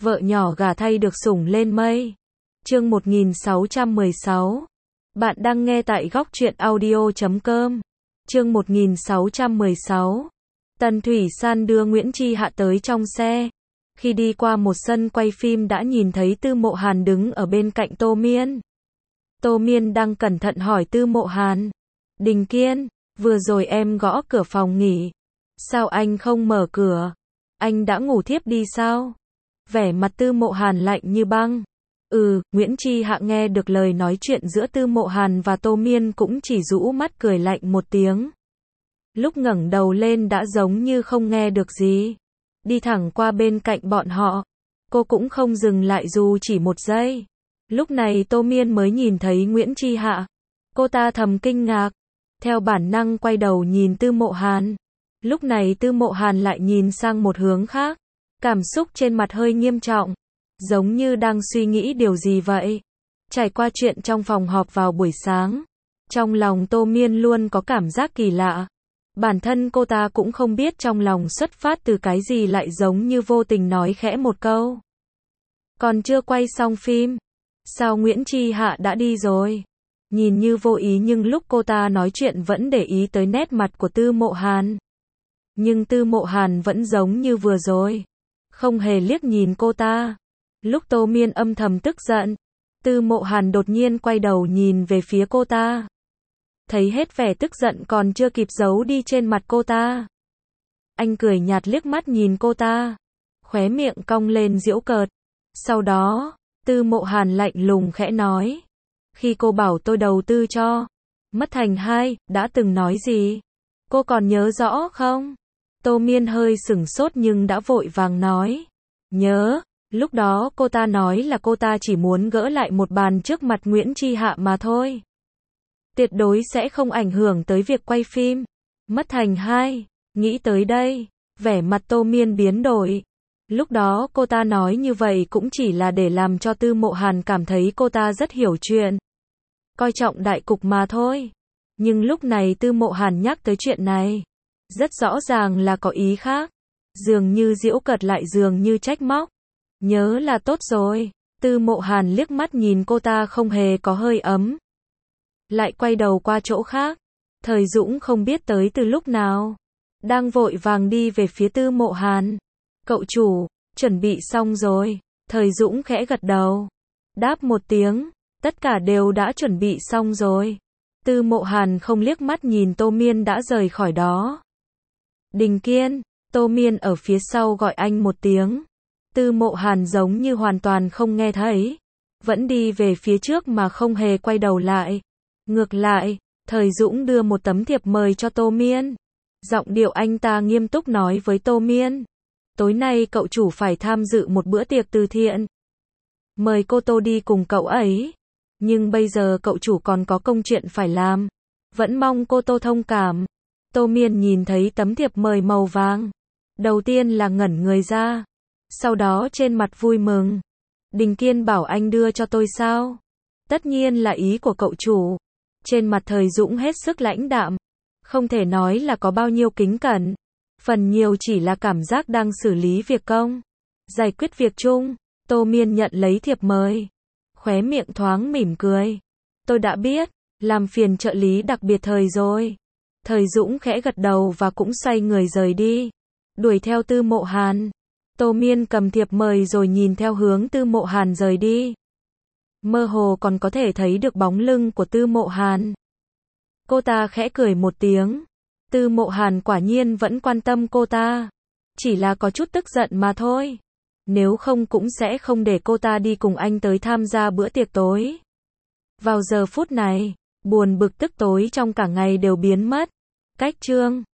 vợ nhỏ gả thay được sủng lên mây. Chương 1616. Bạn đang nghe tại góc truyện audio.com. Chương 1616. Tần Thủy San đưa Nguyễn Chi Hạ tới trong xe. Khi đi qua một sân quay phim đã nhìn thấy Tư Mộ Hàn đứng ở bên cạnh Tô Miên. Tô Miên đang cẩn thận hỏi Tư Mộ Hàn. Đình Kiên, vừa rồi em gõ cửa phòng nghỉ. Sao anh không mở cửa? Anh đã ngủ thiếp đi sao? Vẻ mặt Tư Mộ Hàn lạnh như băng. Nguyễn Chi Hạ nghe được lời nói chuyện giữa Tư Mộ Hàn và Tô Miên cũng chỉ rũ mắt cười lạnh một tiếng. Lúc ngẩng đầu lên đã giống như không nghe được gì. Đi thẳng qua bên cạnh bọn họ. Cô cũng không dừng lại dù chỉ một giây. Lúc này Tô Miên mới nhìn thấy Nguyễn Chi Hạ. Cô ta thầm kinh ngạc. Theo bản năng quay đầu nhìn Tư Mộ Hàn. Lúc này Tư Mộ Hàn lại nhìn sang một hướng khác. Cảm xúc trên mặt hơi nghiêm trọng. Giống như đang suy nghĩ điều gì vậy. Trải qua chuyện trong phòng họp vào buổi sáng. Trong lòng Tô Miên luôn có cảm giác kỳ lạ. Bản thân cô ta cũng không biết trong lòng xuất phát từ cái gì lại giống như vô tình nói khẽ một câu. Còn chưa quay xong phim. Sao Nguyễn Chi Hạ đã đi rồi? Nhìn như vô ý nhưng lúc cô ta nói chuyện vẫn để ý tới nét mặt của Tư Mộ Hàn. Nhưng Tư Mộ Hàn vẫn giống như vừa rồi. Không hề liếc nhìn cô ta. Lúc Tô Miên âm thầm tức giận. Tư Mộ Hàn đột nhiên quay đầu nhìn về phía cô ta. Thấy hết vẻ tức giận còn chưa kịp giấu đi trên mặt cô ta. Anh cười nhạt liếc mắt nhìn cô ta. Khóe miệng cong lên giễu cợt. Sau đó, Tư Mộ Hàn lạnh lùng khẽ nói. Khi cô bảo tôi đầu tư cho Mất Thành 2, đã từng nói gì? Cô còn nhớ rõ không? Tô Miên hơi sửng sốt nhưng đã vội vàng nói. Nhớ, lúc đó cô ta nói là cô ta chỉ muốn gỡ lại một bàn trước mặt Nguyễn Chi Hạ mà thôi. Tuyệt đối sẽ không ảnh hưởng tới việc quay phim. Mất Thành 2, nghĩ tới đây, vẻ mặt Tô Miên biến đổi. Lúc đó cô ta nói như vậy cũng chỉ là để làm cho Tư Mộ Hàn cảm thấy cô ta rất hiểu chuyện. Coi trọng đại cục mà thôi. Nhưng lúc này Tư Mộ Hàn nhắc tới chuyện này. Rất rõ ràng là có ý khác. Dường như giễu cợt lại dường như trách móc. Nhớ là tốt rồi. Tư Mộ Hàn liếc mắt nhìn cô ta không hề có hơi ấm. Lại quay đầu qua chỗ khác. Thời Dũng không biết tới từ lúc nào. Đang vội vàng đi về phía Tư Mộ Hàn. Cậu chủ, chuẩn bị xong rồi. Thời Dũng khẽ gật đầu. Đáp một tiếng. Tất cả đều đã chuẩn bị xong rồi. Tư Mộ Hàn không liếc mắt nhìn Tô Miên đã rời khỏi đó. Đình Kiên, Tô Miên ở phía sau gọi anh một tiếng. Tư Mộ Hàn giống như hoàn toàn không nghe thấy. Vẫn đi về phía trước mà không hề quay đầu lại. Ngược lại, Thời Dũng đưa một tấm thiệp mời cho Tô Miên. Giọng điệu anh ta nghiêm túc nói với Tô Miên. Tối nay cậu chủ phải tham dự một bữa tiệc từ thiện. Mời cô Tô đi cùng cậu ấy. Nhưng bây giờ cậu chủ còn có công chuyện phải làm. Vẫn mong cô Tô thông cảm. Tô Miên nhìn thấy tấm thiệp mời màu vàng. Đầu tiên là ngẩn người ra. Sau đó trên mặt vui mừng. Đình Kiên bảo anh đưa cho tôi sao? Tất nhiên là ý của cậu chủ. Trên mặt Thời Dũng hết sức lãnh đạm. Không thể nói là có bao nhiêu kính cẩn. Phần nhiều chỉ là cảm giác đang xử lý việc công. Giải quyết việc chung. Tô Miên nhận lấy thiệp mời. Khóe miệng thoáng mỉm cười. Tôi đã biết. Làm phiền trợ lý đặc biệt Thời rồi. Thời Dũng khẽ gật đầu và cũng xoay người rời đi. Đuổi theo Tư Mộ Hàn. Tô Miên cầm thiệp mời rồi nhìn theo hướng Tư Mộ Hàn rời đi. Mơ hồ còn có thể thấy được bóng lưng của Tư Mộ Hàn. Cô ta khẽ cười một tiếng. Tư Mộ Hàn quả nhiên vẫn quan tâm cô ta. Chỉ là có chút tức giận mà thôi. Nếu không cũng sẽ không để cô ta đi cùng anh tới tham gia bữa tiệc tối. Vào giờ phút này, buồn bực tức tối trong cả ngày đều biến mất. Cách chương